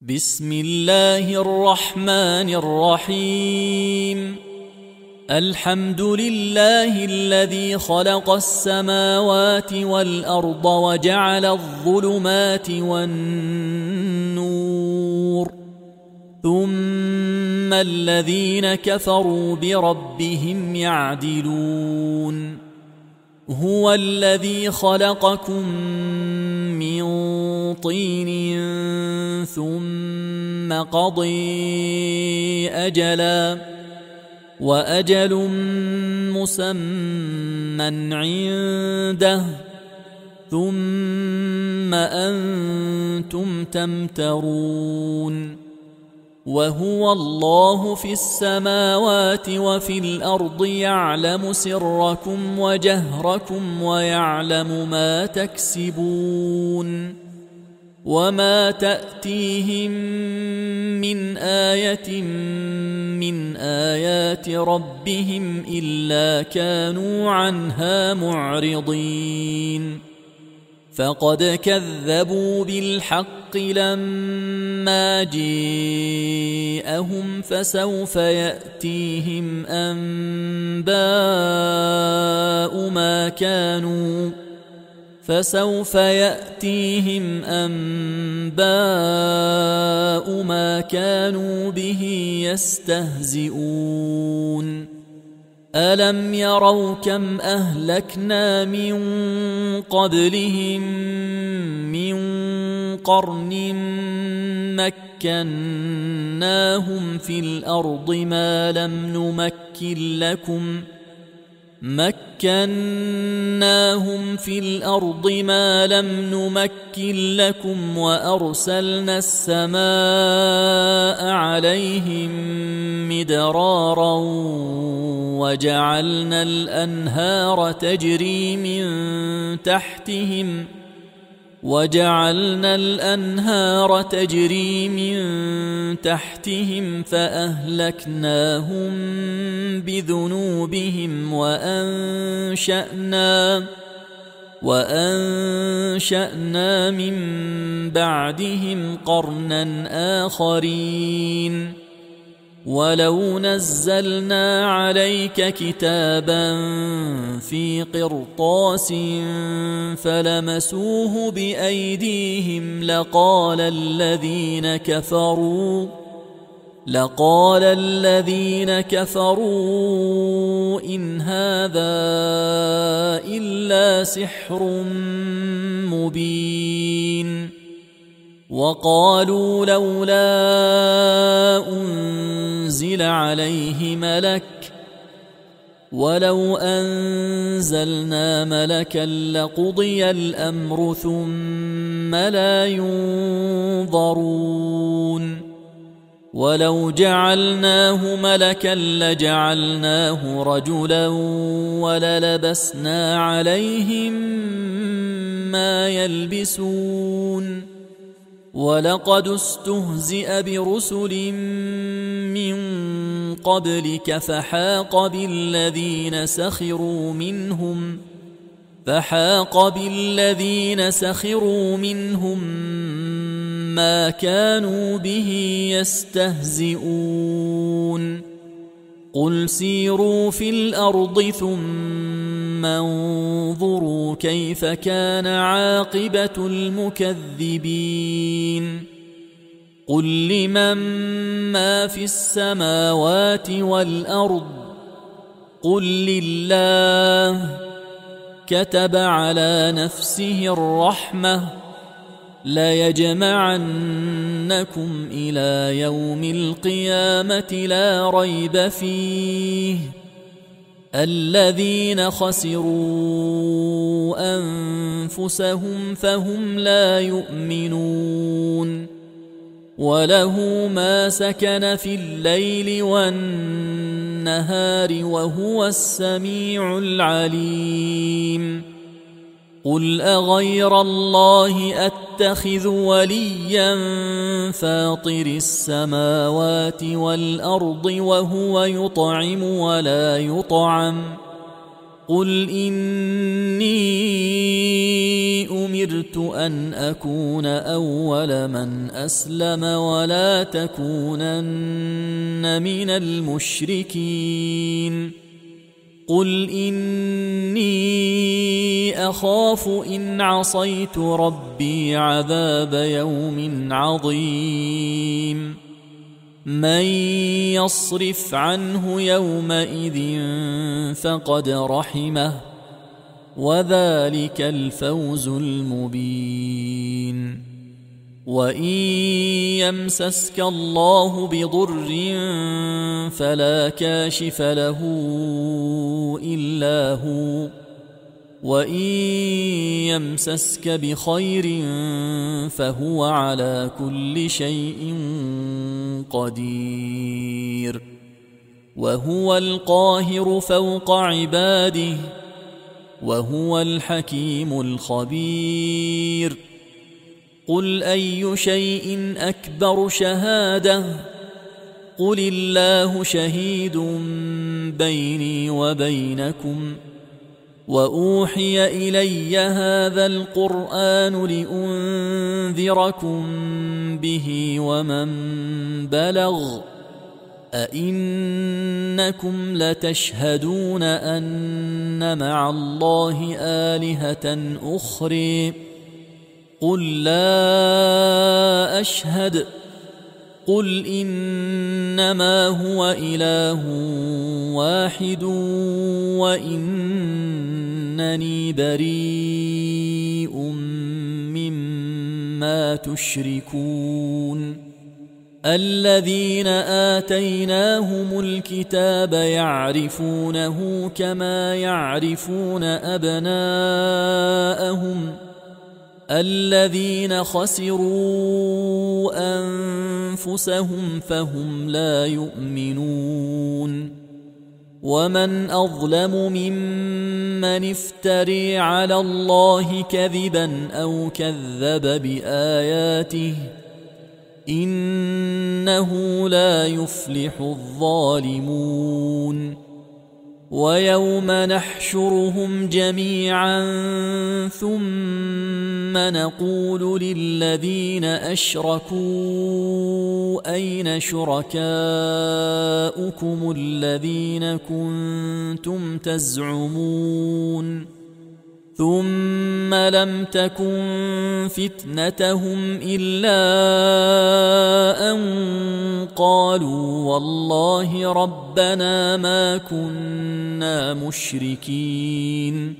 بسم الله الرحمن الرحيم. الحمد لله الذي خلق السماوات والأرض وجعل الظلمات والنور، ثم الذين كفروا بربهم يعدلون. هو الذي خلقكم من طين ثم قضي أجلا، وأجل مسمى عنده، ثم أنتم تمترون. وهو الله في السماوات وفي الأرض، يعلم سركم وجهركم ويعلم ما تكسبون. وما تأتيهم من آية من آيات ربهم إلا كانوا عنها معرضين. فقد كذبوا بالحق لما جاءهم، فسوف يأتيهم أنباء ما كانوا به يستهزئون. ألم يروا كم أهلكنا من قبلهم من قرن مكناهم في الأرض ما لم نمكن لكم، وأرسلنا السماء عليهم مدرارا، وجعلنا الأنهار تجري من تحتهم فأهلكناهم بذنوبهم، وأنشأنا من بعدهم قرنا آخرين. ولو نزلنا عليك كتابا في قرطاس فلمسوه بأيديهم لقال الذين كفروا إن هذا إلا سحر مبين. وقالوا لولا أنزل عليه ملك، ولو أنزلنا ملكا لقضي الأمر ثم لا ينظرون. ولو جعلناه ملكا لجعلناه رجلا وللبسنا عليهم ما يلبسون. ولقد استهزئ برسل من قبلك فحاق بالذين سخروا منهم ما كانوا به يستهزئون. قل سيروا في الأرض ثم انظروا كيف كان عاقبة المكذبين. قل لمن ما في السماوات والأرض، قل لله. كتب على نفسه الرحمة ليجمعنكم إلى يوم القيامة لا ريب فيه. الذين خسروا أنفسهم فهم لا يؤمنون. وله ما سكن في الليل والنهار وهو السميع العليم. قل أغير الله أتخذ وليا فاطر السماوات والأرض وهو يطعم ولا يطعم، قل إني أمرت أن أكون أول من أسلم ولا تكونن من المشركين قل إني أخاف إن عصيت ربي عذاب يوم عظيم من يصرف عنه يومئذ فقد رحمه وذلك الفوز المبين وإن يمسسك الله بضر فلا كاشف له إلا هو وإن يمسسك بخير فهو على كل شيء قدير وهو القاهر فوق عباده وهو الحكيم الخبير قل أي شيء أكبر شهادة قل الله شهيد بيني وبينكم وأوحي إلي هذا القرآن لأنذركم به ومن بلغ أئنكم لتشهدون أن مع الله آلهة أخرى قل لا أشهد قل إنما هو إله واحد وإنني بريء مما تشركون الذين آتيناهم الكتاب يعرفونه كما يعرفون أبناءهم الذين خسروا أنفسهم فهم لا يؤمنون ومن أظلم ممن افتري على الله كذبا أو كذب بآياته إنه لا يفلح الظالمون ويوم نحشرهم جميعا ثم نقول للذين أشركوا أين شركاؤكم الذين كنتم تزعمون ثم لم تكن فتنتهم إلا أن قالوا والله ربنا ما كنا مشركين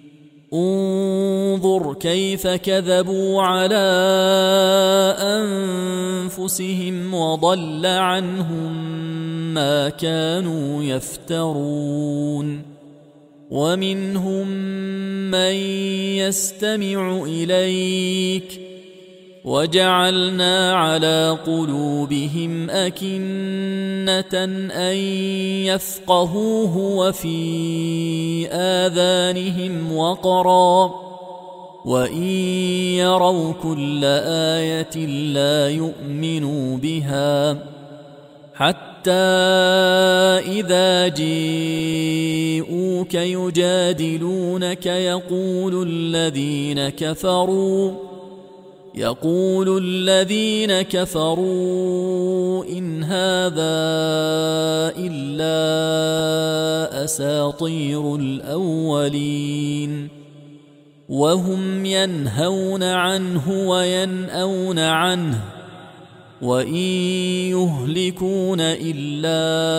انظر كيف كذبوا على أنفسهم وضل عنهم ما كانوا يفترون ومنهم من يستمع إليك وجعلنا على قلوبهم أكنة أن يفقهوه وفي آذانهم وقرا وإن يروا كل آية لا يؤمنوا بها حتى إذا جاءوك يجادلونك يقول الذين كفروا إن هذا إلا أساطير الأولين وهم ينهون عنه وينأون عنه وإن يهلكون إلا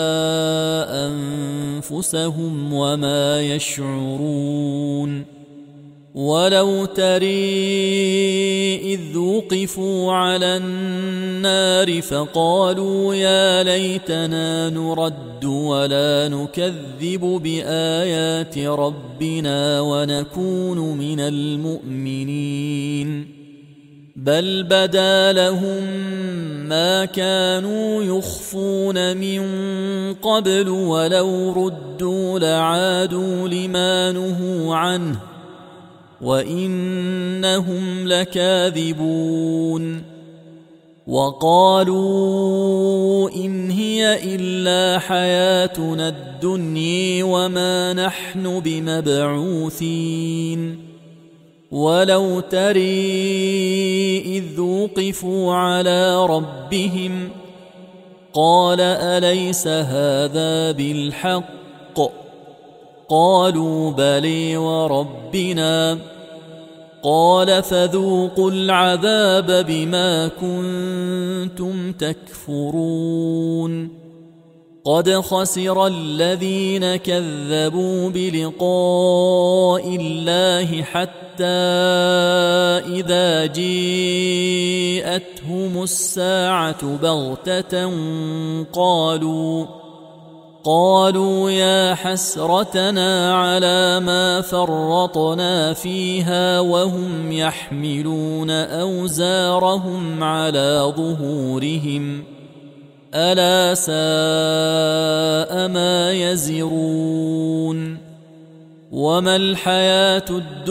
أنفسهم وما يشعرون ولو ترى إذ وقفوا على النار فقالوا يا ليتنا نرد ولا نكذب بآيات ربنا ونكون من المؤمنين بل بدا لهم ما كانوا يخفون من قبل ولو ردوا لعادوا لما نهوا عنه وإنهم لكاذبون وقالوا إن هي إلا حياتنا الدنيا وما نحن بمبعوثين ولو تري إذ وقفوا على ربهم قال أليس هذا بالحق قالوا بلي وربنا قال فذوقوا العذاب بما كنتم تكفرون قد خسر الذين كذبوا بلقاء الله حتى إذا جاءتهم الساعة بغتة قالوا يا حسرتنا على ما فرطنا فيها وهم يحملون أوزارهم على ظهورهم ألا ساء ما يزرون وما الحياة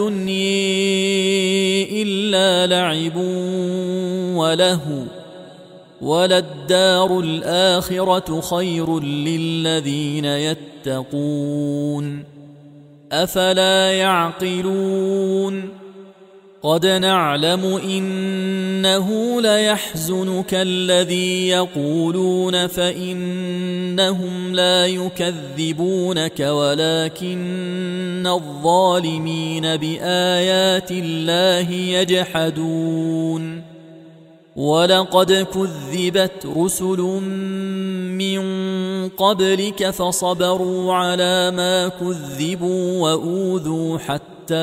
الدنيا إلا لعب ولهو وللدار الآخرة خير للذين يتقون أفلا يعقلون قد نعلم إنه ليحزنك الذي يقولون فإنهم لا يكذبونك ولكن الظالمين بآيات الله يجحدون ولقد كذبت رسل من قبلك فصبروا على ما كذبوا وأوذوا حتى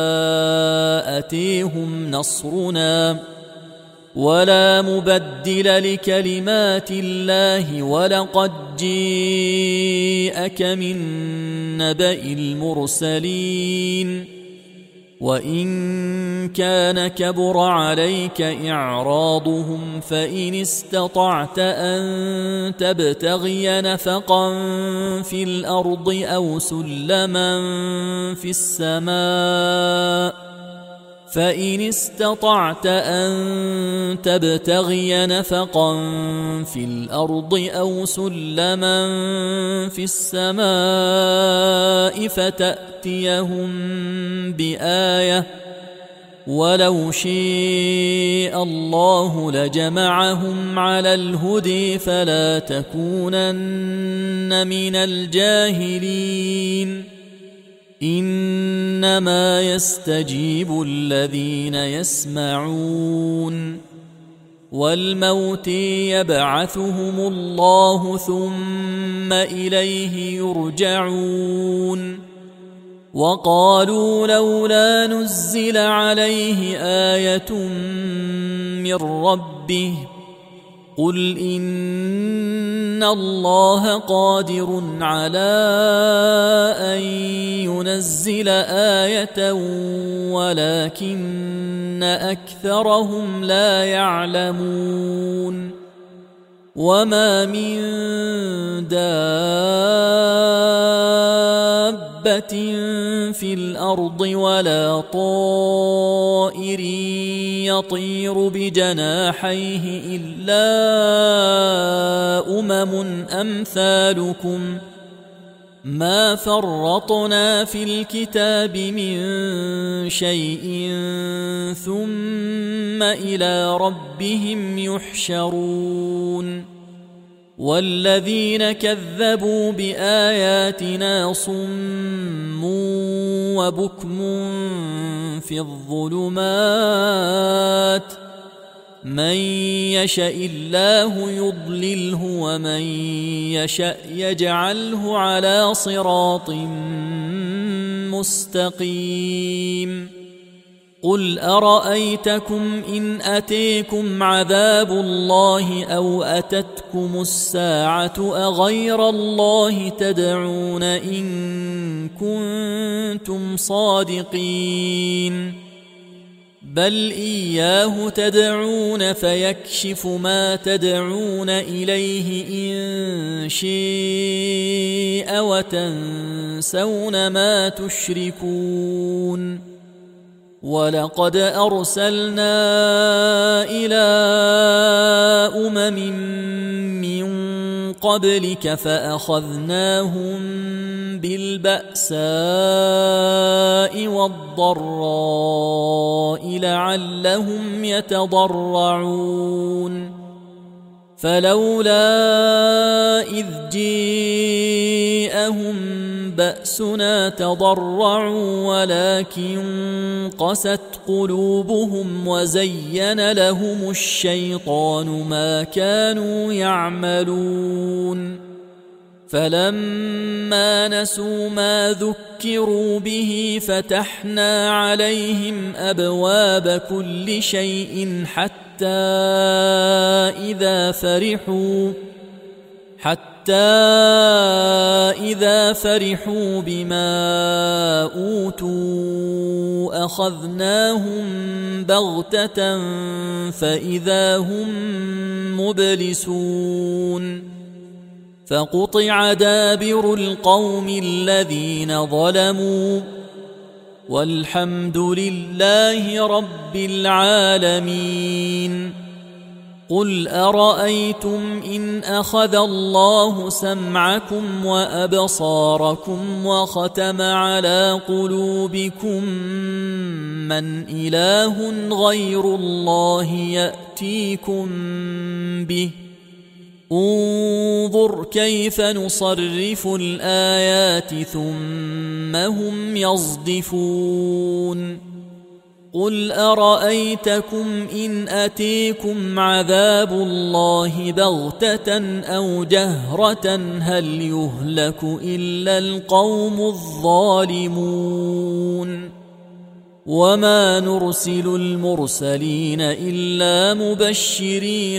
أتيهم نصرنا ولا مبدل لكلمات الله ولقد جاءك من نبأ المرسلين وإن كان كبر عليك إعراضهم فإن استطعت أن تبتغي نفقا في الأرض أو سلما في السماء فإن استطعت أن تبتغي نفقا في الأرض أو سلما في السماء فتأتيهم بآية ولو شاء الله لجمعهم على الهدى فلا تكونن من الجاهلين إنما يستجيب الذين يسمعون والموت يبعثهم الله ثم إليه يرجعون وقالوا لولا نزل عليه آية من ربه قل إن الله قادر على أن ينزل آية ولكن أكثرهم لا يعلمون وما من دابة في الأرض ولا طائر يطير بجناحيه إلا أمثالكم ما فرطنا في الكتاب من شيء ثم إلى ربهم يحشرون والذين كذبوا بآياتنا صم وبكم في الظلمات من يشاء الله يضلله ومن يشاء يجعله على صراط مستقيم قل أرأيتكم إن أتيكم عذاب الله أو أتتكم الساعة أغير الله تدعون إن كنتم صادقين بل إياه تدعون فيكشف ما تدعون إليه إن شاء وتنسون ما تشركون ولقد أرسلنا إلى من قبلك فأخذناهم بالبأساء والضراء لعلهم يتضرعون فلولا إذ جاءهم بأسنا تضرعوا ولكن قست قلوبهم وزين لهم الشيطان ما كانوا يعملون فلما نسوا ما ذكروا به فتحنا عليهم أبواب كل شيء حتى إذا فرحوا بما أوتوا أخذناهم بغتة فإذا هم مبلسون فقطع دابر القوم الذين ظلموا والحمد لله رب العالمين قل أرأيتم إن أخذ الله سمعكم وأبصاركم وختم على قلوبكم من إله غير الله يأتيكم به انظر كيف نصرف الآيات ثم هم يصدفون قل أرأيتكم إن أتيكم عذاب الله بغتة أو جهرة هل يهلك إلا القوم الظالمون وما نرسل المرسلين إلا مبشرين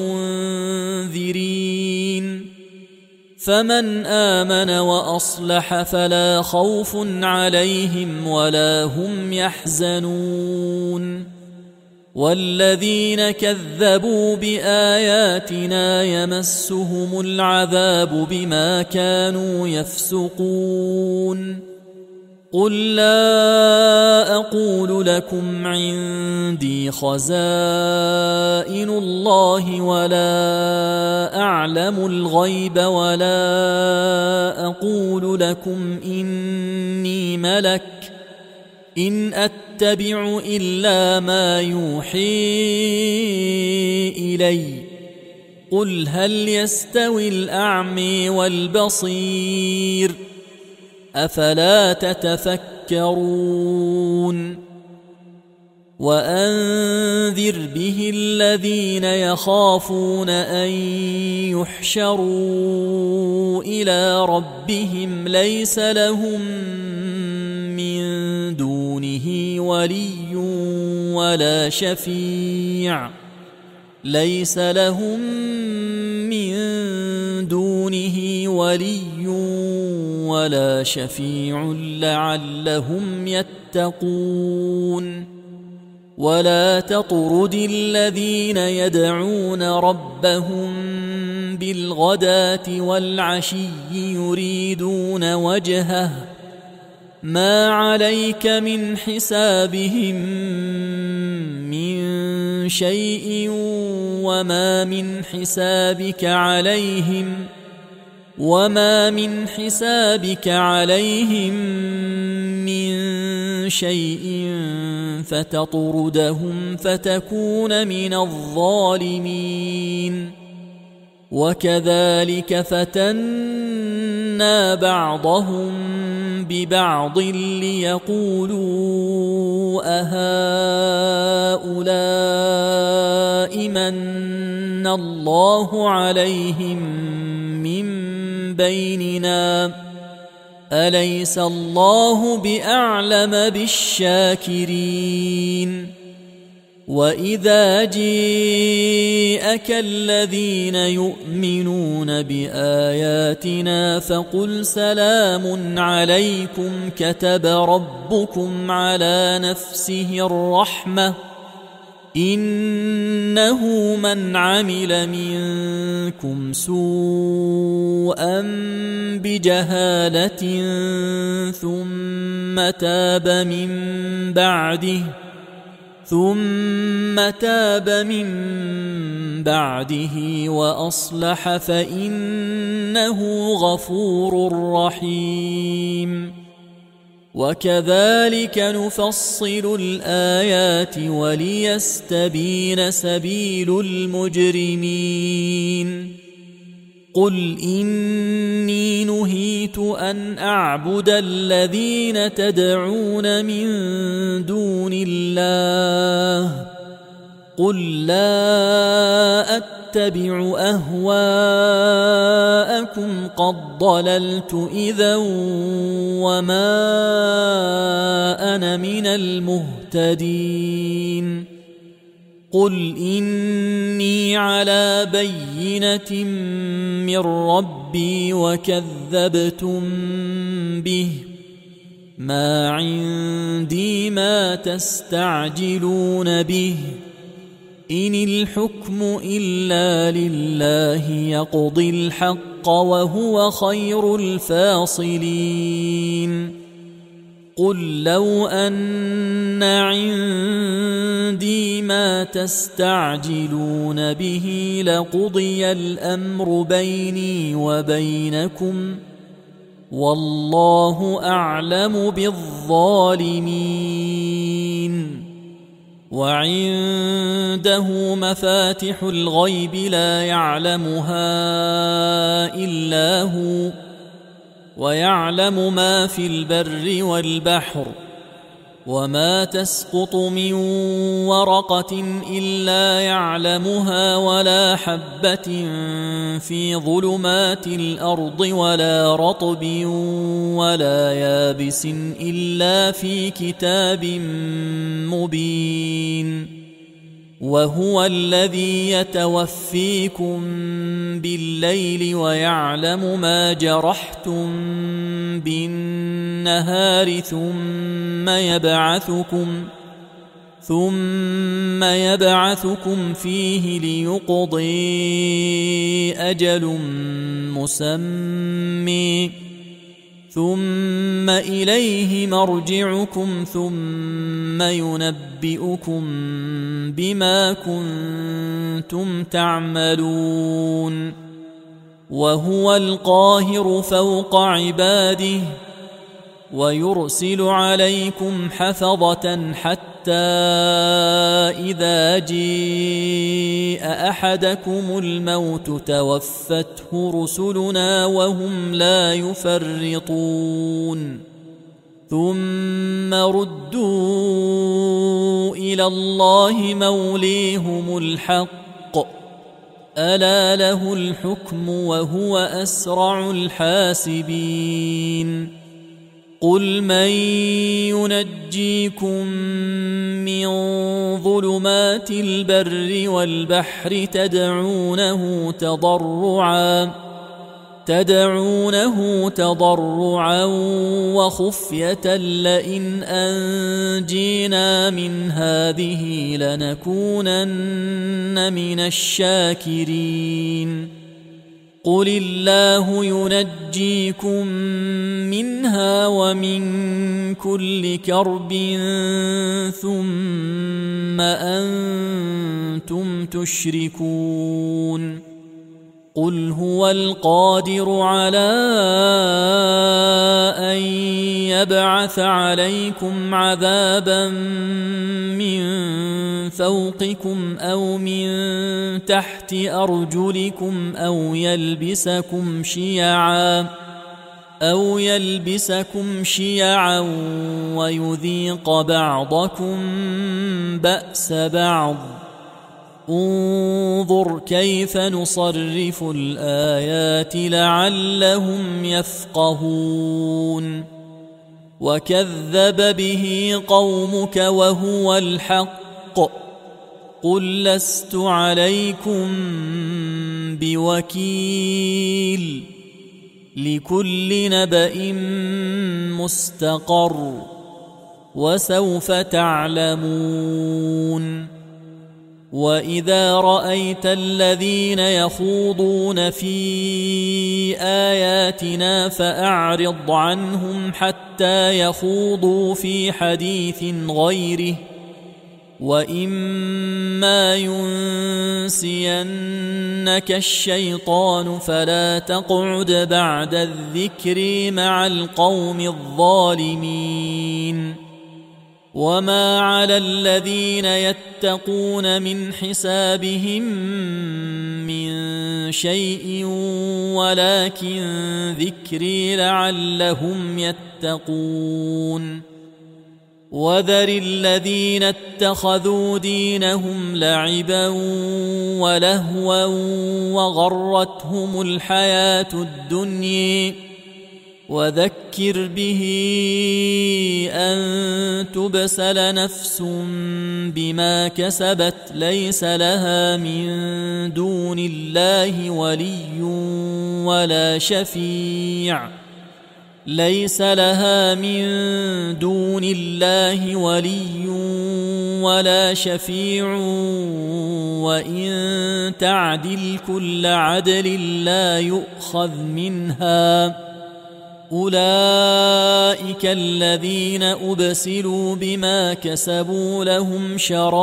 ومنذرين فمن آمن وأصلح فلا خوف عليهم ولا هم يحزنون والذين كذبوا بآياتنا يمسهم العذاب بما كانوا يفسقون قل لا أقول لكم عندي خزائن الله ولا أعلم الغيب ولا أقول لكم إني ملك إن أتبع إلا ما يوحي إلي قل هل يستوي الأعمى والبصير أفلا تتفكرون وأنذر به الذين يخافون أن يحشروا إلى ربهم ليس لهم من دونه ولي ولا شفيع لعلهم يتقون ولا تطرد الذين يدعون ربهم بالغداة والعشي يريدون وجهه ما عليك من حسابهم من شيء وما من حسابك عليهم من شيء فتطردهم فتكون من الظالمين وكذلك فتنا بعضهم ببعض ليقولوا أهؤلاء من الله عليهم من بيننا أليس الله بأعلم بالشاكرين وإذا جاءك الذين يؤمنون بآياتنا فقل سلام عليكم كتب ربكم على نفسه الرحمة إنه من عمل منكم سوءا بجهالة ثم تاب من بعده وأصلح فإنه غفور رحيم. وكذلك نفصل الآيات وليستبين سبيل المجرمين. قل إني نهيت أن أعبد الذين تدعون من دون الله. قل لا أتبع أهواءكم قد ضللت إذا وما أنا من المهتدين. قل إني على بينة من ربي وكذبتم به، ما عندي ما تستعجلون به، إن الحكم إلا لله يقضي الحق وهو خير الفاصلين. قل لو أن عندي ما تستعجلون به لقضي الأمر بيني وبينكم والله أعلم بالظالمين. وعنده مفاتح الغيب لا يعلمها إلا هو، ويعلم ما في البر والبحر، وما تسقط من ورقة إلا يعلمها ولا حبة في ظلمات الأرض ولا رطب ولا يابس إلا في كتاب مبين. وهو الذي يتوفيكم بالليل ويعلم ما جرحتم بالنهار ثم يبعثكم فيه ليقضي أجل مسمى ثم إليه مرجعكم ثم ينبئكم بما كنتم تعملون. وهو القاهر فوق عباده ويرسل عليكم حفظة حتى إذا جاء أحدكم الموت توفته رسلنا وهم لا يفرطون. ثم ردوا إلى الله موليهم الحق ألا له الحكم وهو أسرع الحاسبين. قل من ينجيكم من ظلمات البر والبحر تدعونه تضرعا وخفية لئن أنجينا من هذه لنكونن من الشاكرين. قل الله ينجيكم منها ومن كل كرب ثم أنتم تشركون. قل هو القادر على أن يبعث عليكم عذابا من فوقكم أو من تحت أرجلكم أو يلبسكم شيعا ويذيق بعضكم بأس بعض. انظر كيف نصرف الآيات لعلهم يفقهون. وكذب به قومك وهو الحق قل لست عليكم بوكيل لكل نبأ مستقر وسوف تعلمون. وإذا رأيت الذين يخوضون في آياتنا فأعرض عنهم حتى يخوضوا في حديث غيره، وإما ينسينك الشيطان فلا تقعد بعد الذكر مع القوم الظالمين. وما على الذين يتقون من حسابهم من شيء ولكن ذكري لعلهم يتقون. وذر الذين اتخذوا دينهم لعبا ولهوا وغرتهم الحياة الدنيا، وذكر به أن تبسل نفس بما كسبت ليس لها من دون الله ولي ولا شفيع وإن تعدل كل عدل لا يؤخذ منها. أولئك الذين أبسلوا بما كسبوا لهم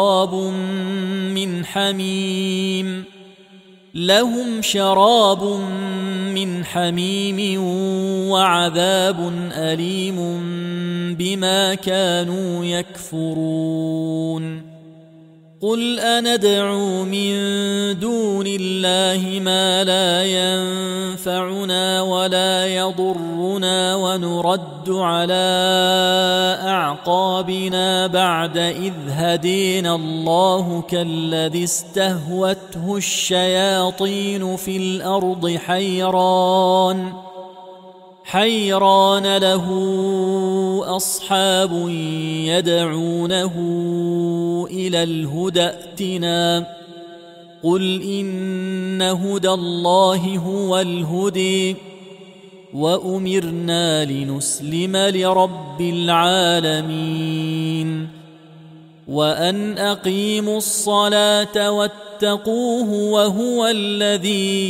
شراب من حميم وعذاب أليم بما كانوا يكفرون. قل أندعو من دون الله ما لا ينفعنا ولا يضرنا ونرد على أعقابنا بعد إذ هدينا الله كالذي استهوته الشياطين في الأرض حيران له أصحاب يدعونه إلى الهدى ائتنا. قل إن هدى الله هو الهدي وأمرنا لنسلم لرب العالمين وأن أقيموا الصلاة واتقوه وهو الذي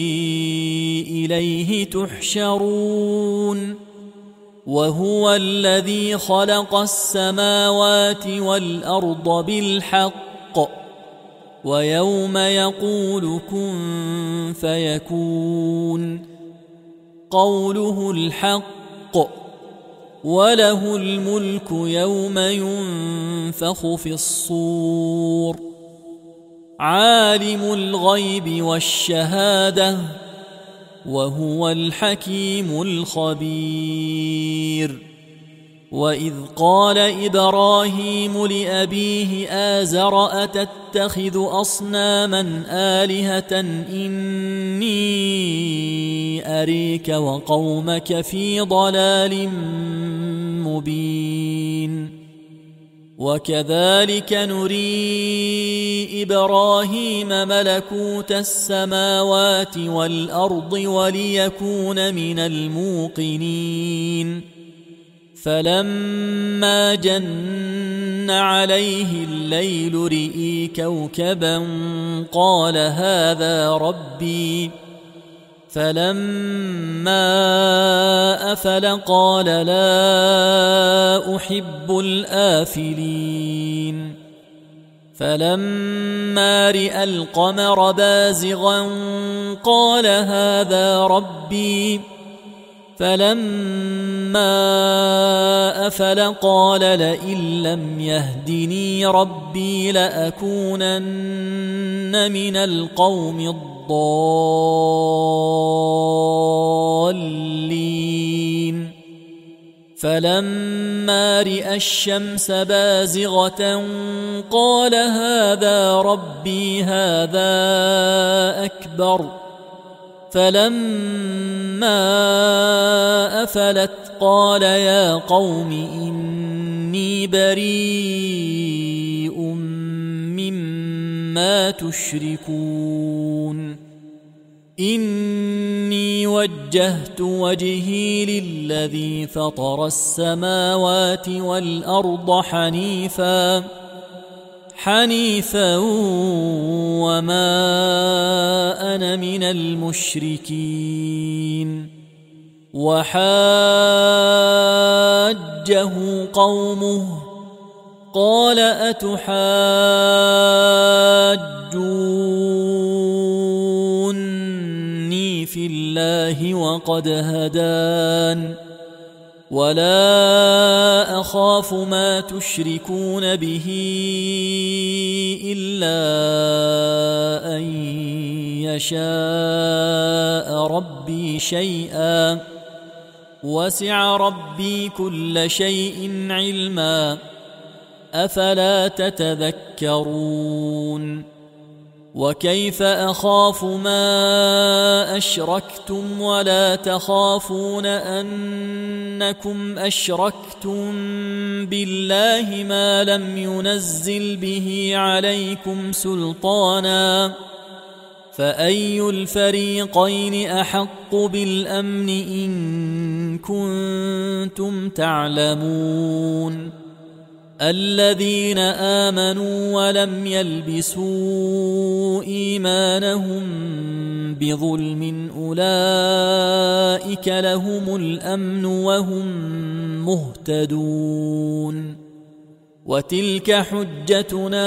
إليه تحشرون. وهو الذي خلق السماوات والأرض بالحق ويوم يقول كن فيكون قوله الحق وله الملك يوم ينفخ في الصور. عالم الغيب والشهادة وهو الحكيم الخبير. وإذ قال إبراهيم لأبيه آزر أتتخذ أصناما آلهة إني أريك وقومك في ضلال مبين. وكذلك نري إبراهيم ملكوت السماوات والأرض وليكون من الموقنين. فلما جن عليه الليل رئي كوكبا قال هذا ربي. فلما أفل قال لا أحب الآفلين. فلما رأى القمر بازغا قال هذا ربي. فلما أفل قال لئن لم يهدني ربي لأكونن من القوم الضالين. فلما رأى الشمس بازغة قال هذا ربي هذا أكبر. فلما أفلت قال يا قوم إني بريء مما تشركون. إني وجهت وجهي للذي فطر السماوات والأرض حنيفا وما أنا من المشركين. وحاجه قومه قال أتحاجوني في الله وقد هدان ولا أخاف ما تشركون به إلا أن يشاء ربي شيئا وسع ربي كل شيء علما أفلا تتذكرون. وكيف أخاف ما أشركتم ولا تخافون أنكم أشركتم بالله ما لم ينزل به عليكم سلطانا فأي الفريقين أحق بالأمن إن كنتم تعلمون. الذين آمنوا ولم يلبسوا إيمانهم بظلم أولئك لهم الأمن وهم مهتدون. وتلك حجتنا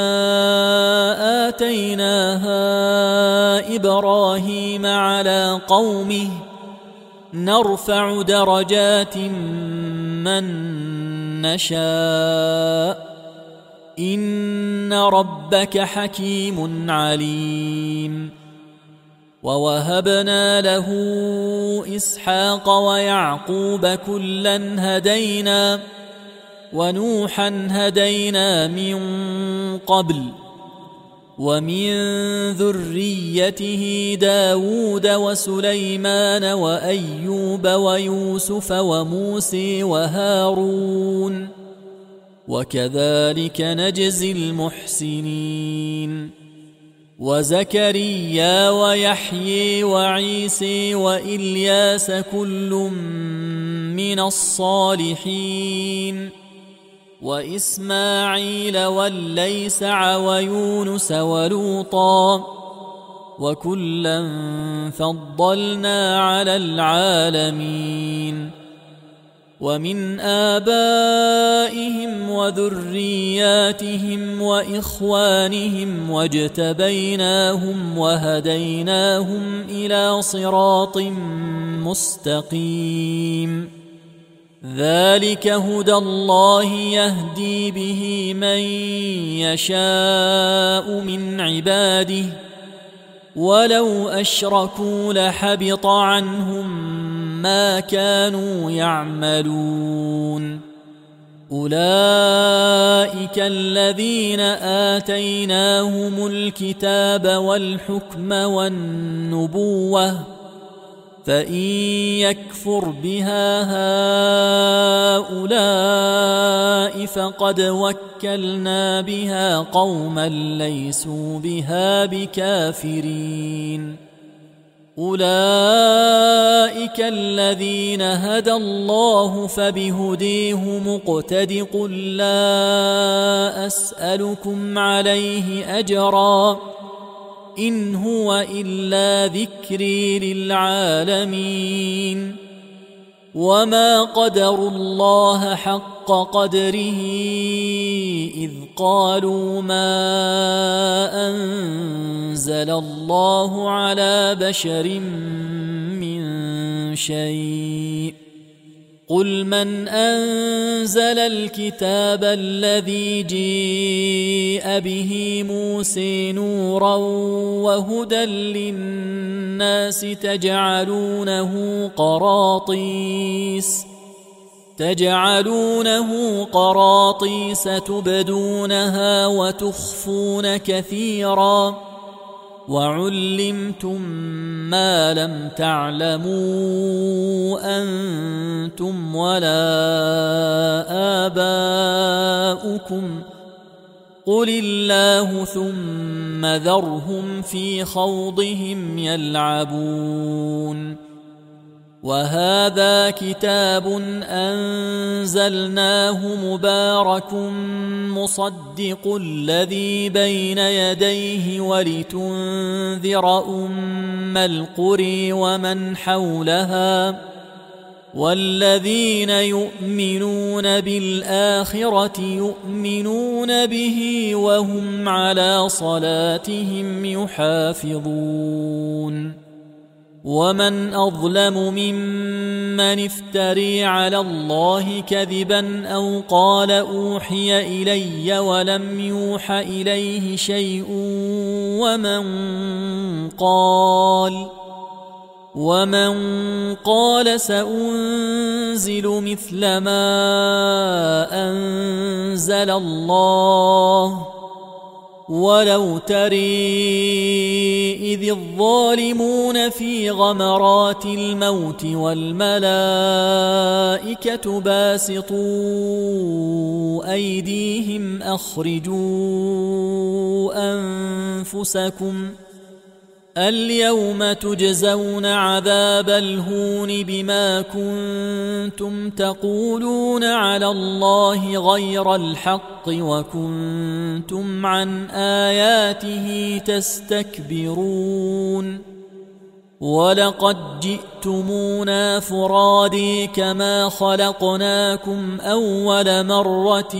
آتيناها إبراهيم على قومه نرفع درجات من نشاء إن ربك حكيم عليم. ووهبنا له إسحاق ويعقوب كلا هدينا ونوحا هدينا من قبل ومن ذريته داود وسليمان وأيوب ويوسف وموسى وهارون وكذلك نجزي المحسنين. وزكريا ويحيى وعيسى وإلياس كل من الصالحين وإسماعيل والليسع ويونس ولوطا وكلا فضلنا على العالمين. ومن آبائهم وذرياتهم وإخوانهم واجتبيناهم وهديناهم إلى صراط مستقيم. ذلك هدى الله يهدي به من يشاء من عباده ولو أشركوا لحبط عنهم ما كانوا يعملون. أولئك الذين آتيناهم الكتاب والحكم والنبوة فإن يكفر بها هؤلاء فقد وكلنا بها قوما ليسوا بها بكافرين. أولئك الذين هدى الله فبهديه مقتد قل لا أسألكم عليه أجرا إن هو إلا ذكري للعالمين. وما قدروا الله حق قدره إذ قالوا ما أنزل الله على بشر من شيء قل من أنزل الكتاب الذي جيء به موسى نورا وهدى للناس تجعلونه قراطيس تبدونها وتخفون كثيرا وعلمتم ما لم تعلموا أنتم ولا آباؤكم قل الله ثم ذرهم في خوضهم يلعبون. وهذا كتاب أنزلناه مبارك مصدق الذي بين يديه ولتنذر أم القرى ومن حولها والذين يؤمنون بالآخرة يؤمنون به وهم على صلاتهم يحافظون ومن أظلم ممن افتري على الله كذبا أو قال أوحي إلي ولم يوح إليه شيء ومن قال سأنزل مثل ما أنزل الله ولو تري إذ الظالمون في غمرات الموت والملائكة باسطوا أيديهم أخرجوا أنفسكم اليوم تجزون عذاب الهون بما كنتم تقولون على الله غير الحق وكنتم عن آياته تستكبرون ولقد جئتمونا فرادى كما خلقناكم أول مرة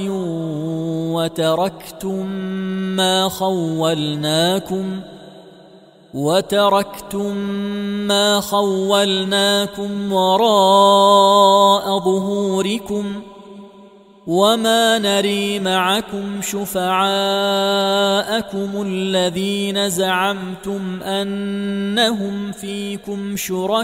وتركتم ما خولناكم وراء ظهوركم وما نري معكم شفعاءكم الذين زعمتم أنهم فيكم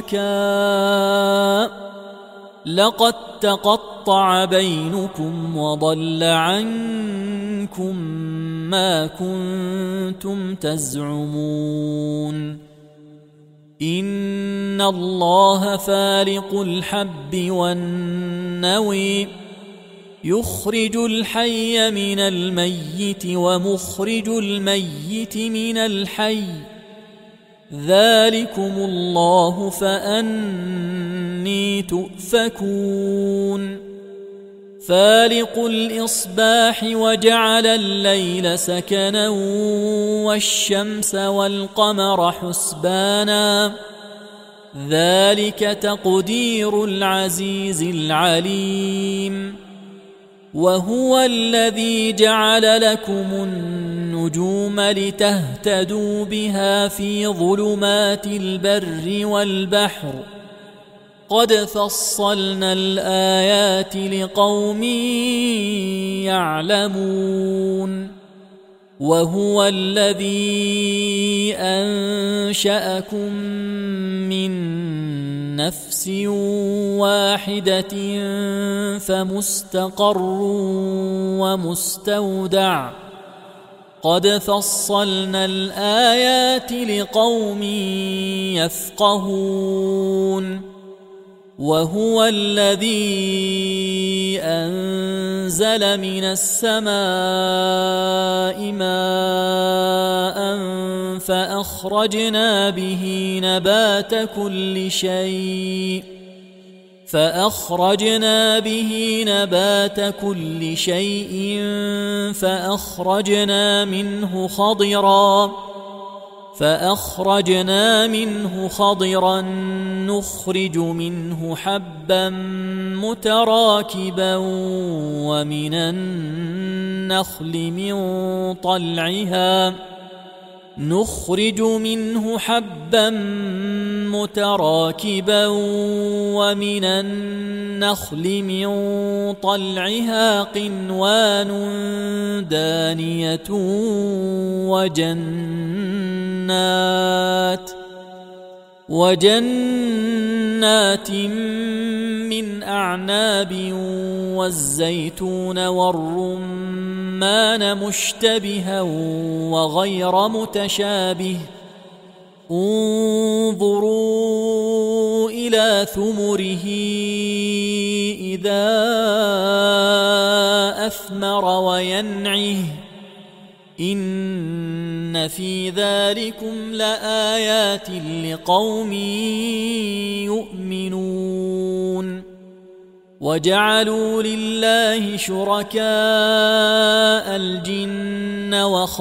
شركاء لقد تقطع بينكم وضل عنكم ما كنتم تزعمون إن الله فالق الحب والنوى يخرج الحي من الميت ومخرج الميت من الحي ذلكم الله فأني تؤفكون فالق الإصباح وجعل الليل سكنا والشمس والقمر حسبانا ذلك تقدير العزيز العليم وهو الذي جعل لكم النجوم لتهتدوا بها في ظلمات البر والبحر قد فصلنا الآيات لقوم يعلمون وهو الذي أنشأكم من نفس واحدة فمستقر ومستودع قد فصلنا الآيات لقوم يفقهون وهو الذي أنزل من السماء ماء فأخرجنا به نبات كل شيء فأخرجنا منه خضرا نخرج منه حبا متراكبا ومن النخل من طلعها قنوان دانية وجنات من أعناب والزيتون والرمان مشتبها وغير متشابه انظروا إلى ثمره إذا أثمر وينعه إن إن في ذلكم لآيات لقوم يؤمنون وجعلوا لله شركاء الجن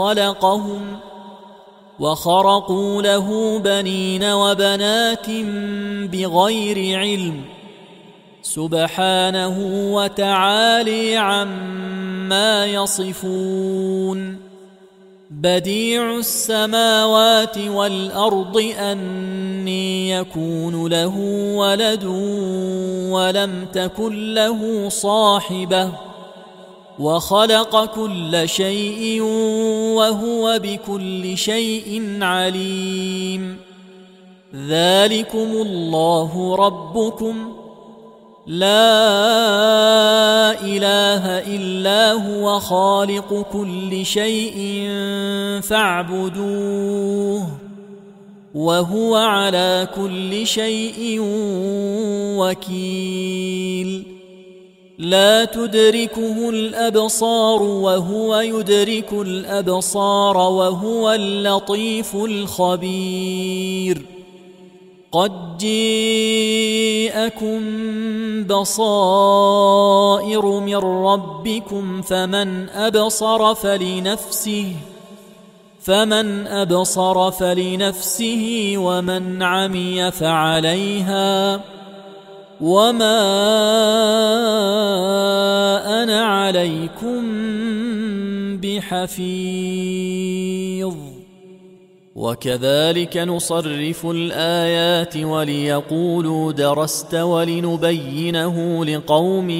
وخرقوا له بنين وبنات بغير علم سبحانه وتعالى عما يصفون بديع السماوات والأرض أني يكون له ولد ولم تكن له صاحبة وخلق كل شيء وهو بكل شيء عليم ذلكم الله ربكم لا إله إلا هو خالق كل شيء فاعبدوه وهو على كل شيء وكيل لا تدركه الأبصار وهو يدرك الأبصار وهو اللطيف الخبير قد جاءكم بصائر من ربكم فمن أبصر فلنفسه ومن عمي فعليها وما أنا عليكم بحفيظ وكذلك نصرف الآيات وليقولوا درست ولنبينه لقوم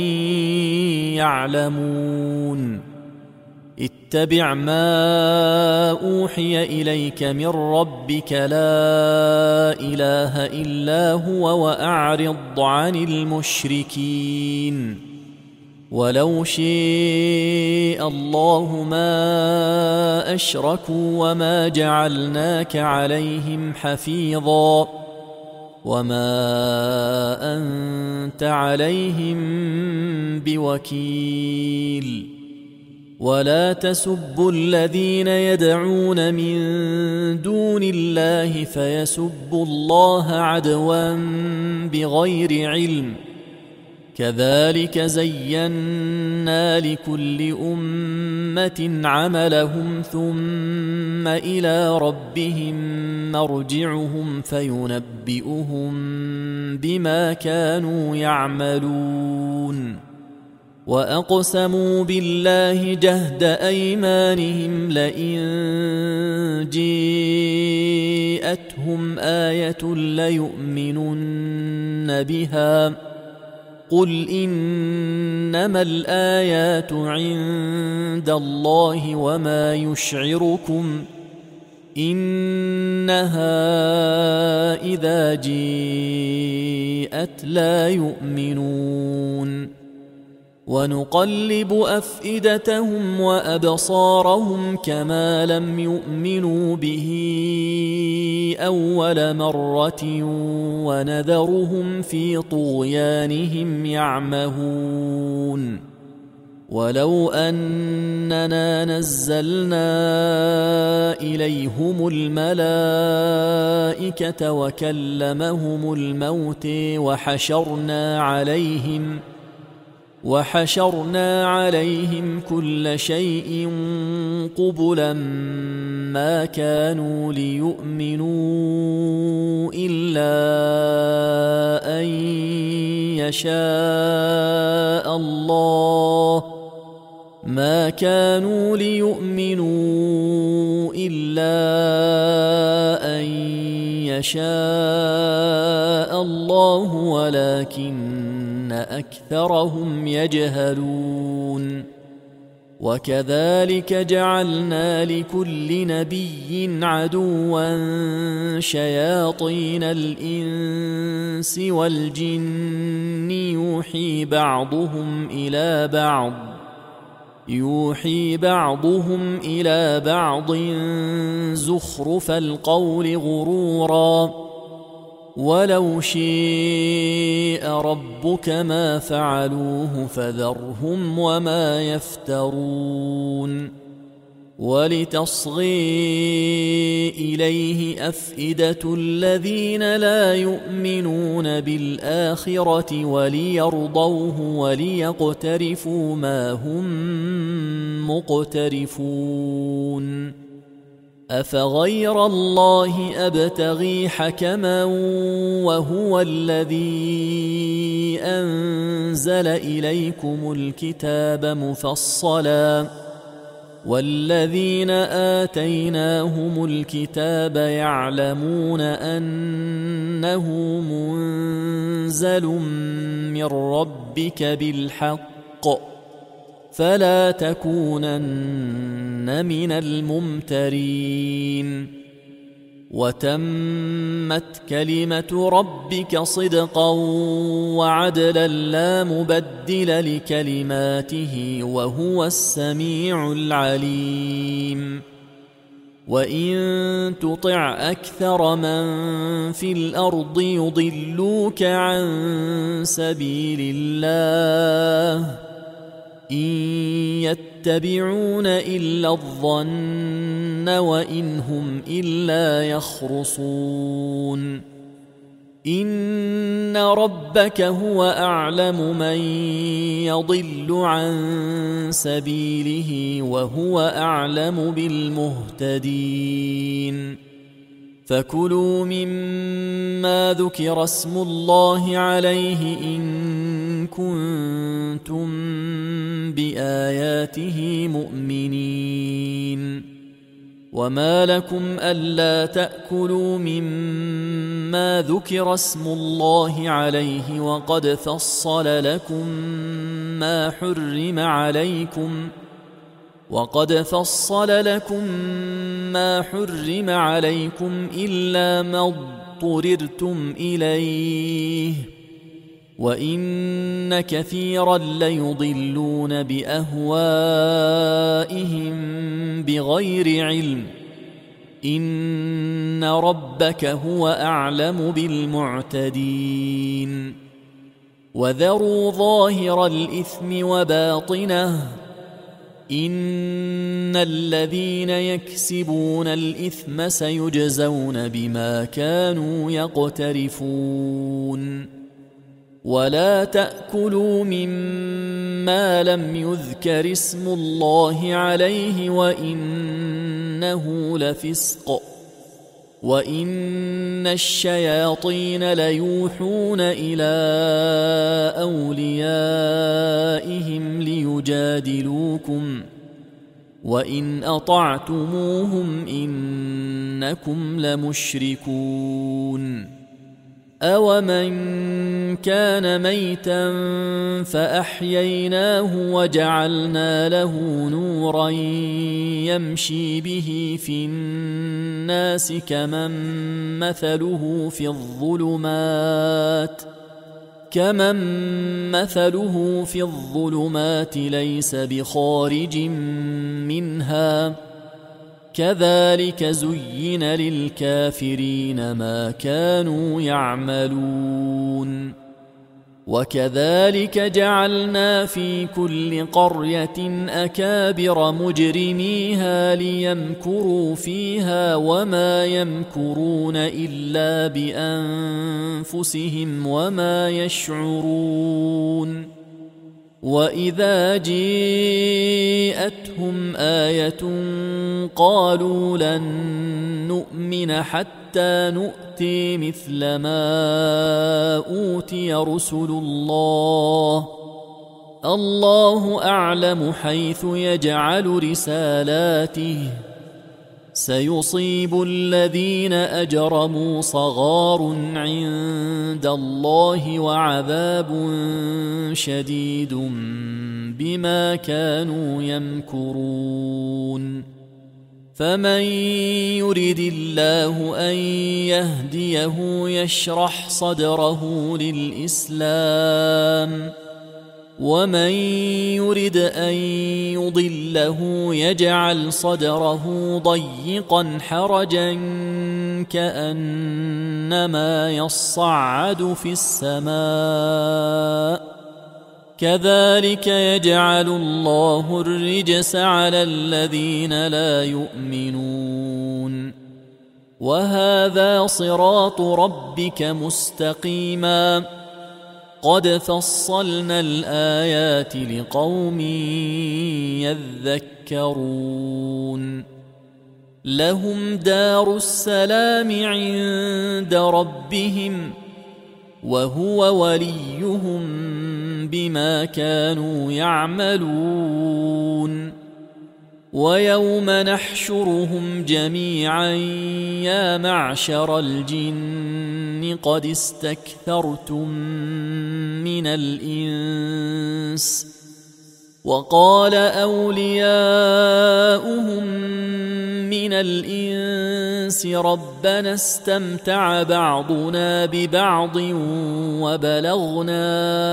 يعلمون اتبع ما أوحي إليك من ربك لا إله إلا هو وأعرض عن المشركين ولو شاء الله ما أشركوا وما جعلناك عليهم حفيظا وما أنت عليهم بوكيل ولا تسبوا الذين يدعون من دون الله فيسبوا الله عدوا بغير علم كذلك زينا لكل أمة عملهم ثم إلى ربهم مرجعهم فينبئهم بما كانوا يعملون وأقسموا بالله جهد أيمانهم لئن جاءتهم آية ليؤمنن بها قل إنما الآيات عند الله وما يشعركم إنها إذا جاءت لا يؤمنون ونقلب أفئدتهم وأبصارهم كما لم يؤمنوا به أول مرة ونذرهم في طغيانهم يعمهون ولو أننا نزلنا إليهم الملائكة وكلمهم الموت وحشرنا عليهم كل شيء قبلا ما كانوا ليؤمنوا إلا أن يشاء الله ولكن أكثرهم يجهلون وكذلك جعلنا لكل نبي عدوا شياطين الإنس والجن يوحي بعضهم إلى بعض زخرف القول غرورا ولو شاء ربك ما فعلوه فذرهم وما يفترون ولتصغي إليه أفئدة الذين لا يؤمنون بالآخرة وليرضوه وليقترفوا ما هم مقترفون أفغير الله أبتغي حكما وهو الذي أنزل إليكم الكتاب مفصلا والذين آتيناهم الكتاب يعلمون أنه منزل من ربك بالحق فلا تكونن من الممترين وتمت كلمة ربك صدقا وعدلا لا مبدل لكلماته وهو السميع العليم وإن تطع أكثر من في الأرض يضلوك عن سبيل الله إن يتبعون إلا الظن وإن هم إلا يخرصون إن ربك هو أعلم من يضل عن سبيله وهو أعلم بالمهتدين فكلوا مما ذكر اسم الله عليه إن كنتم بآياته مؤمنين وما لكم ألا تأكلوا مما ذكر اسم الله عليه وقد فصل لكم ما حرم عليكم إلا ما اضطررتم إليه وإن كثيرا ليضلون بأهوائهم بغير علم إن ربك هو أعلم بالمعتدين وذروا ظاهر الإثم وباطنه إن الذين يكسبون الإثم سيجزون بما كانوا يقترفون ولا تأكلوا مما لم يذكر اسم الله عليه وإنه لفسق وإن الشياطين ليوحون إلى أوليائهم ليجادلوكم وإن أطعتموهم إنكم لمشركون أومن كان ميتا فأحييناه وجعلنا له نورا يمشي به في الناس كمن مثله في الظلمات ليس بخارج منها كذلك زين للكافرين ما كانوا يعملون وكذلك جعلنا في كل قرية أكابر مجرميها ليمكروا فيها وما يمكرون إلا بأنفسهم وما يشعرون وإذا جاءتهم آية قالوا لن نؤمن حتى نؤتي مثل ما أوتي رسل الله أعلم حيث يجعل رسالاته سيصيب الذين أجرموا صغار عند الله وعذاب شديد بما كانوا يمكرون فمن يرد الله أن يهديه يشرح صدره للإسلام ومن يرد أن يضله يجعل صدره ضيقا حرجا كأنما يصعد في السماء كذلك يجعل الله الرجس على الذين لا يؤمنون وهذا صراط ربك مستقيما قد فصلنا الآيات لقوم يذكرون لهم دار السلام عند ربهم وهو وليهم بما كانوا يعملون ويوم نحشرهم جميعا يا معشر الجن قد استكثرتم من الإنس وقال أولياؤهم من الإنس ربنا استمتع بعضنا ببعض وبلغنا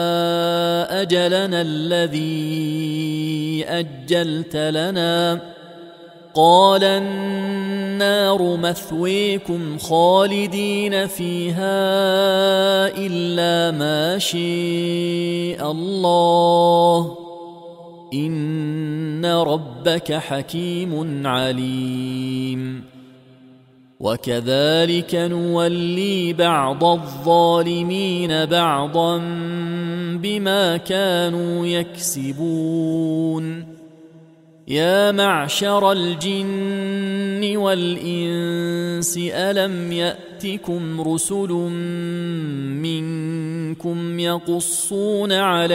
أجلنا الذي أجلت لنا قال النار مثويكم خالدين فيها إلا ما شاء الله إن ربك حكيم عليم وكذلك نولي بعض الظالمين بعضا بما كانوا يكسبون يا معشر الجن والإنس ألم يأتكم رسل منكم يقصون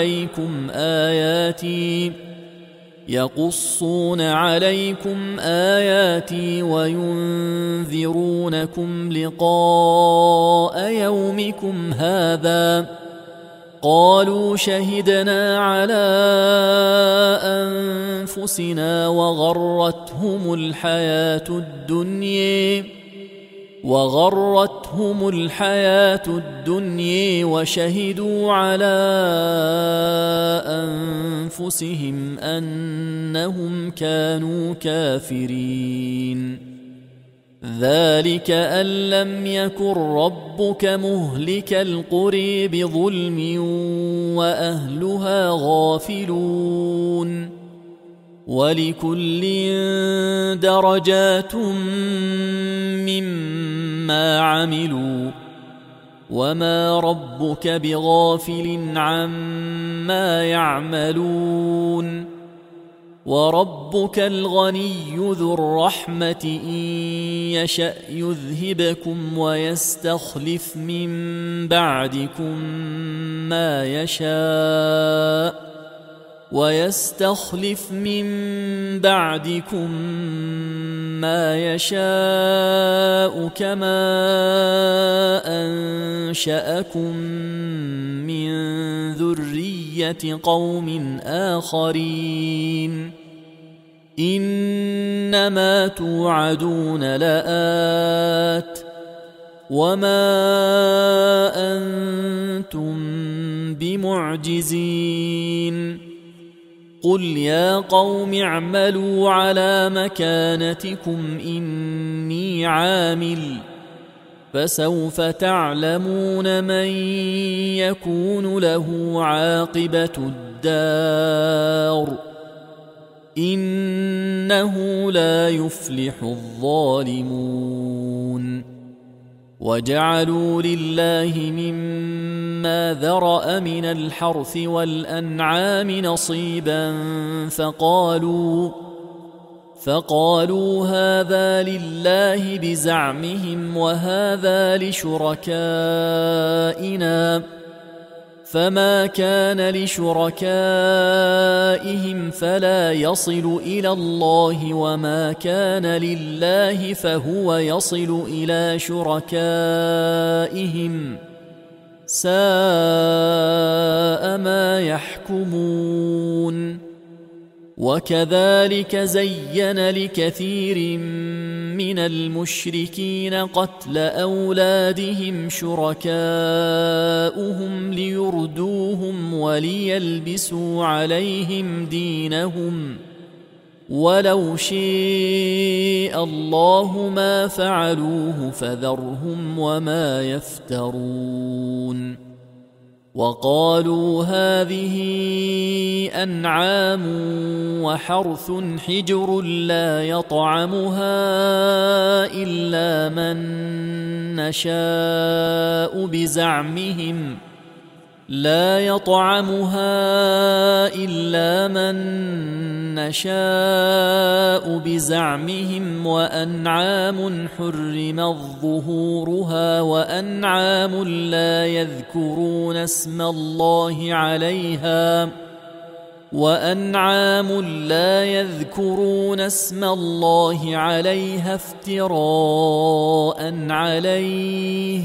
عليكم آياتي وينذرونكم لقاء يومكم هذا قالوا شهدنا على أنفسنا وغرتهم الحياة الدنيا وشهدوا على أنفسهم أنهم كانوا كافرين ذلك أن لم يكن ربك مهلك القرى بظلم وأهلها غافلون ولكل درجات مما عملوا وما ربك بغافل عما يعملون وربك الغني ذو الرحمة إن يشأ يذهبكم ويستخلف من بعدكم ما يشاء كما أنشأكم من ذرية قوم آخرين إنما توعدون لآت وما أنتم بمعجزين قل يا قوم اعملوا على مكانتكم إني عامل فسوف تعلمون من يكون له عاقبة الدار إنه لا يفلح الظالمون وجعلوا لله مما ذرأ من الحرث والأنعام نصيبا فقالوا هذا لله بزعمهم وهذا لشركائنا فما كان لشركائهم فلا يصل إلى الله وما كان لله فهو يصل إلى شركائهم ساء ما يحكمون وكذلك زين لكثير من المشركين قتل أولادهم شركاؤهم ليردوهم وليلبسوا عليهم دينهم ولو شاء الله ما فعلوه فذرهم وما يفترون وقالوا هذه أنعام وحرث حجر لا يطعمها إلا من نشاء بزعمهم وأنعام حرمت ظهورها وأنعام لا يذكرون اسم الله عليها افتراء عليه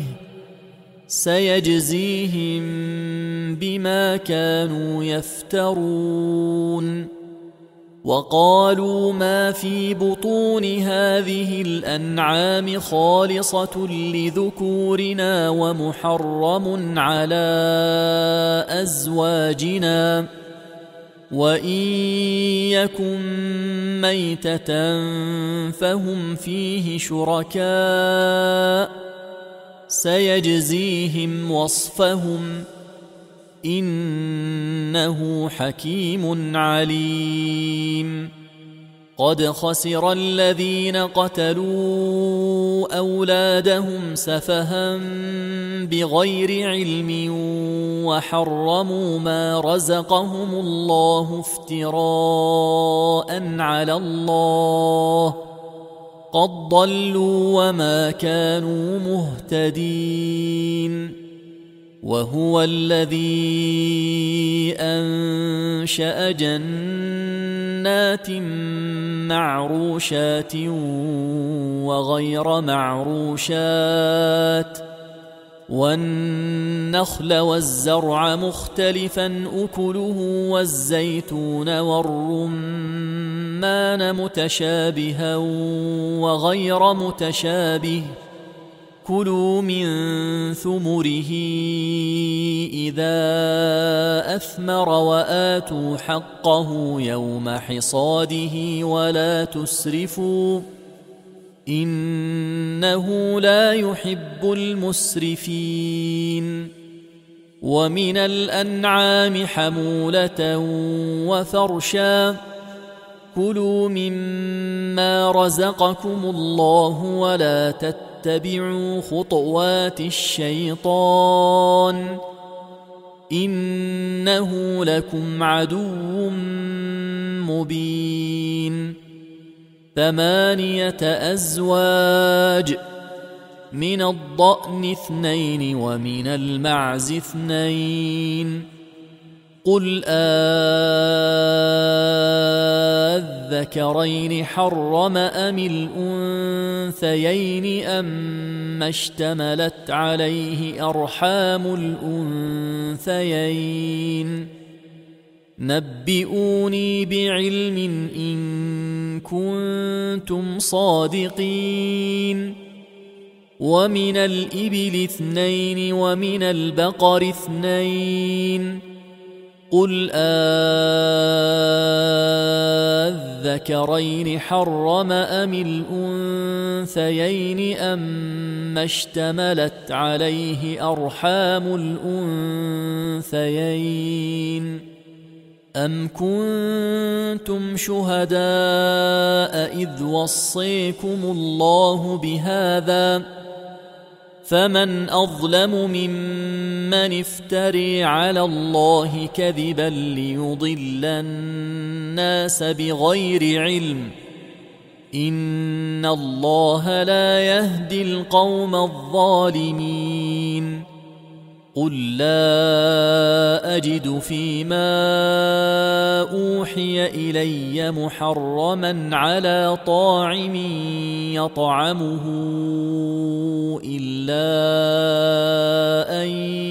سيجزيهم بما كانوا يفترون. وقالوا ما في بطون هذه الأنعام خالصة لذكورنا ومحرم على أزواجنا وإن يكن ميتة فهم فيه شركاء سيجزيهم وصفهم إنه حكيم عليم. قد خسر الذين قتلوا أولادهم سفها بغير علم وحرموا ما رزقهم الله افتراء على الله قد ضلوا وما كانوا مهتدين. وهو الذي أنشأ جنات معروشات وغير معروشات والنخل والزرع مختلفا أكله والزيتون والرمان متشابها وغير متشابه كلوا من ثمره إذا أثمر وآتوا حقه يوم حصاده ولا تسرفوا إنه لا يحب المسرفين. ومن الأنعام حمولة وفرشا كلوا مما رزقكم الله ولا تتبعوا خطوات الشيطان إنه لكم عدو مبين. 8 أزواج من الضأن 2 ومن المعز 2 قل أذكرين حرم أم الأنثيين أما اشتملت عليه أرحام الأنثيين نبئوني بعلم إن كنتم صادقين. ومن الإبل 2 ومن البقر 2 قل أذكرين حرم أم الأنثيين أما اشتملت عليه أرحام الأنثيين أم كنتم شهداء إذ وصيكم الله بهذا فمن أظلم ممن افتري على الله كذبا ليضل الناس بغير علم إن الله لا يهدي القوم الظالمين. قل لا أجد فيما أوحي إلي محرما على طاعم يطعمه إلا أن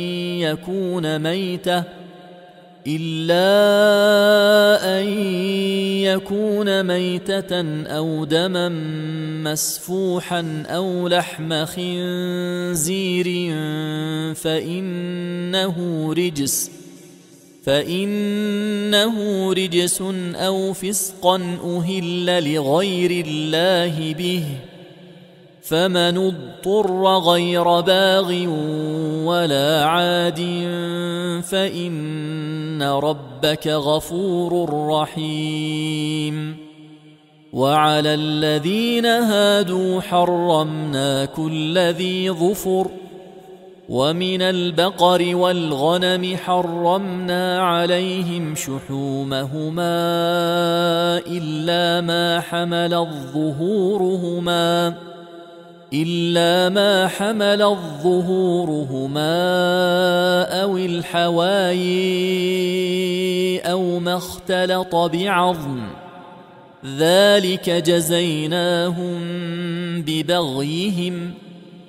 يكون ميتة أو دما مسفوحا أو لحم خنزير فإنه رجس أو فسقا أهل لغير الله به فمن اضطر غير باغ ولا عاد فإن ربك غفور رحيم. وعلى الذين هادوا حرمنا كل ذي ظفر، ومن البقر والغنم حرمنا عليهم شحومهما إلا ما حملت ظهورهما أو الحوايي أو ما اختلط بعظم، ذلك جزيناهم ببغيهم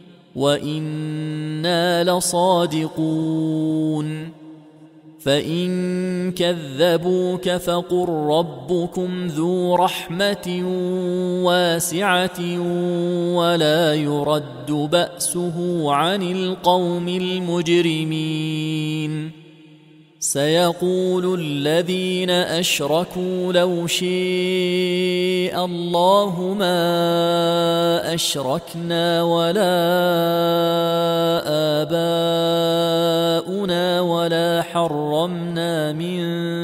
وإنا لصادقون. فإن كذبوك فقل ربكم ذو رحمة واسعة ولا يرد بأسه عن القوم المجرمين. سيقول الذين أشركوا لو شاء الله ما أشركنا ولا آباؤنا ولا حرمنا من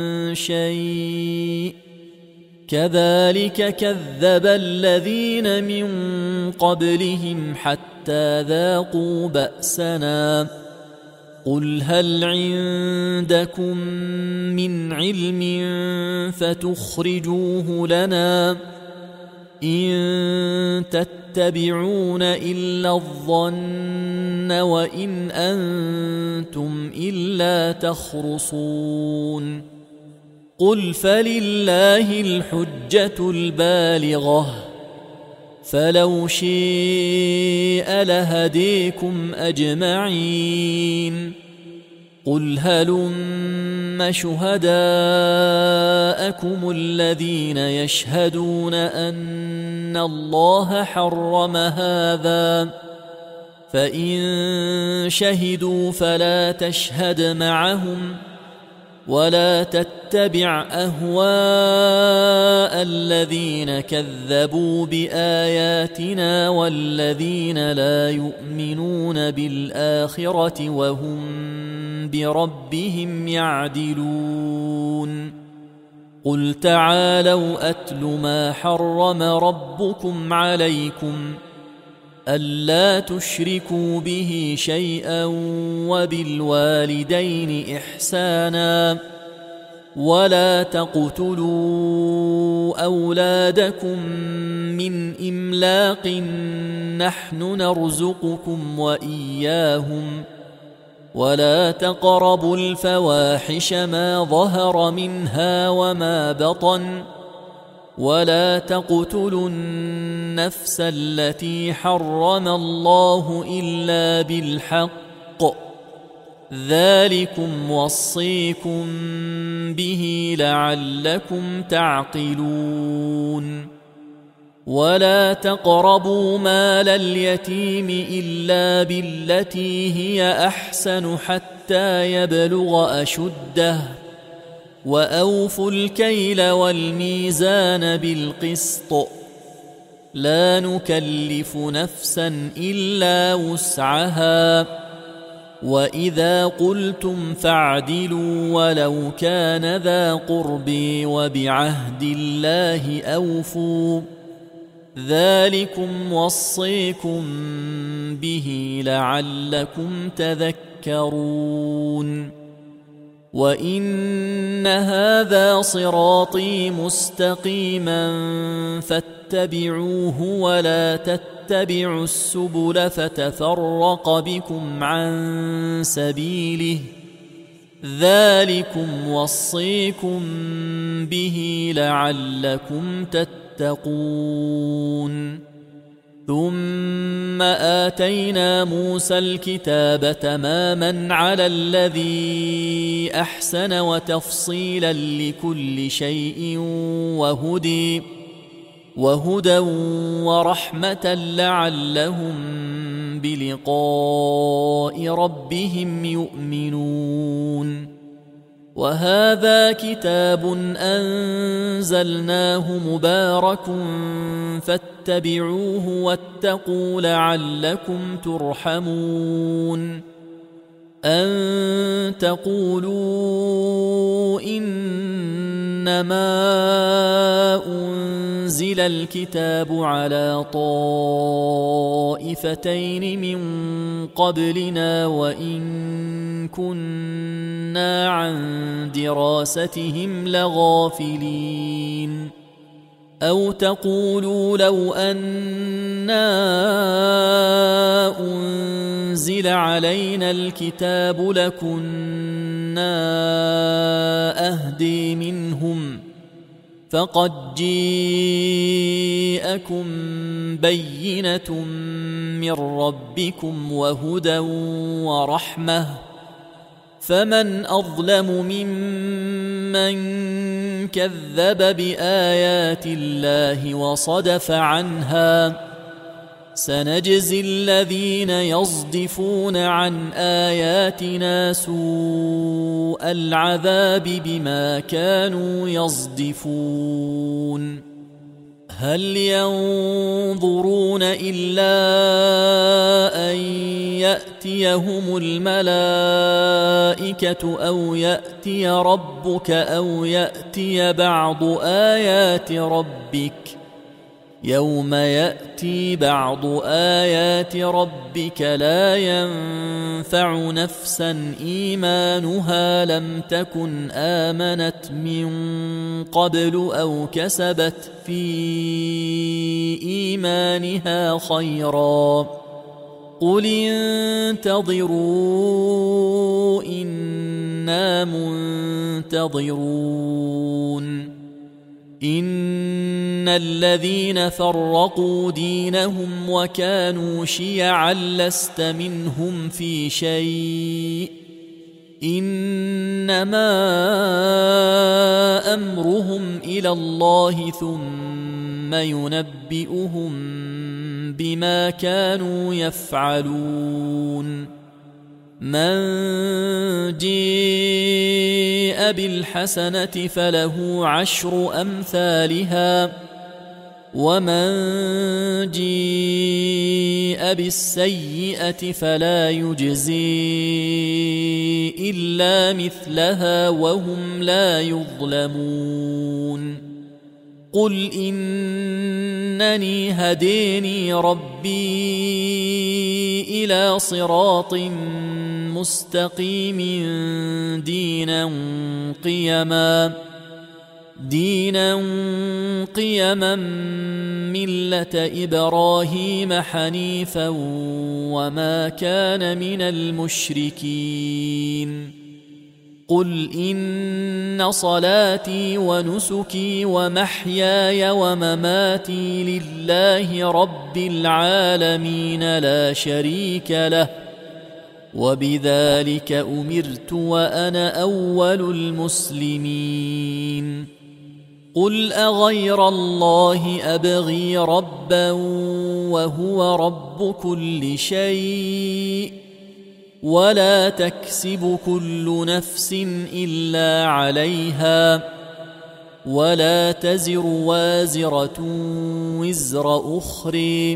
شيء كذلك كذب الذين من قبلهم حتى ذاقوا بأسنا. قل هل عندكم من علم فتخرجوه لنا؟ إن تتبعون إلا الظن وإن أنتم إلا تخرصون. قل فلله الحجة البالغة، فلو شاء لهديكم أجمعين. قل هلم شهداءكم الذين يشهدون أن الله حرم هذا، فإن شهدوا فلا تشهد معهم ولا تتبع أهواء الذين كذبوا بآياتنا والذين لا يؤمنون بالآخرة وهم بربهم يعدلون. قل تعالوا أتل ما حرم ربكم عليكم ألا تشركوا به شيئا وبالوالدين إحسانا ولا تقتلوا أولادكم من إملاق نحن نرزقكم وإياهم ولا تقربوا الفواحش ما ظهر منها وما بطن ولا تقتلوا النفس التي حرم الله إلا بالحق ذلكم وصيكم به لعلكم تعقلون. ولا تقربوا مال اليتيم إلا بالتي هي أحسن حتى يبلغ أشده وأوفوا الكيل والميزان بالقسط لا نكلف نفسا إلا وسعها وإذا قلتم فاعدلوا ولو كان ذا قرب وبعهد الله أوفوا ذلكم وصيكم به لعلكم تذكرون. وإن هذا صراطي مستقيما فاتبعوه ولا تتبعوا السبل فتفرق بكم عن سبيله ذلكم وصيكم به لعلكم تتقون. ثم آتينا موسى الكتاب تماما على الذي أحسن وتفصيلا لكل شيء وهدى ورحمة لعلهم بلقاء ربهم يؤمنون. وهذا كتاب أنزلناه مبارك فاتبعوه واتقوا لعلكم ترحمون أن تقولوا إنما أنزل الكتاب على طائفتين من قبلنا وإن كنا عن دراستهم لغافلين أو تقولوا لو أنا أنزل علينا الكتاب لكنا أهدي منهم فقد جاءكم بينة من ربكم وهدى ورحمة فمن أظلم ممن كذب بآيات الله وصدف عنها سنجزي الذين يصدفون عن آياتنا سوء العذاب بما كانوا يصدفون هل ينظرون إلا أن يأتيهم الملائكة أو يأتي ربك أو يأتي بعض آيات ربك يوم يأتي بعض آيات ربك لا ينفع نفسا إيمانها لم تكن آمنت من قبل أو كسبت في إيمانها خيرا قل انتظروا إنا منتظرون إن الذين فرقوا دينهم وكانوا شيعا لست منهم في شيء إنما أمرهم إلى الله ثم ينبئهم بما كانوا يفعلون من جاء بالحسنة فله عشر أمثالها ومن جاء بالسيئة فلا يجزي إلا مثلها وهم لا يظلمون قل إنني هديني ربي إلى صراط مستقيم دينا قيما ملة إبراهيم حنيفا وما كان من المشركين قل إن صلاتي ونسكي ومحياي ومماتي لله رب العالمين لا شريك له وبذلك أمرت وأنا أول المسلمين قل أغير الله أبغي ربا وهو رب كل شيء ولا تكسب كل نفس إلا عليها ولا تزر وازرة وزر أخرى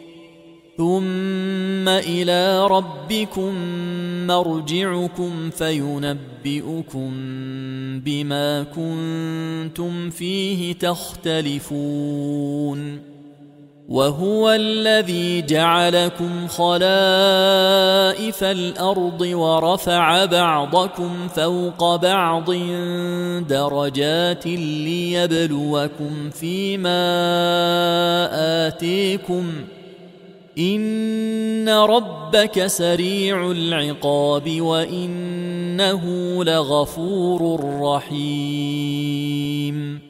ثم إلى ربكم مرجعكم فينبئكم بما كنتم فيه تختلفون وهو الذي جعلكم خلائف الأرض ورفع بعضكم فوق بعض درجات ليبلوكم فيما آتيكم إن ربك سريع العقاب وإنه لغفور رحيم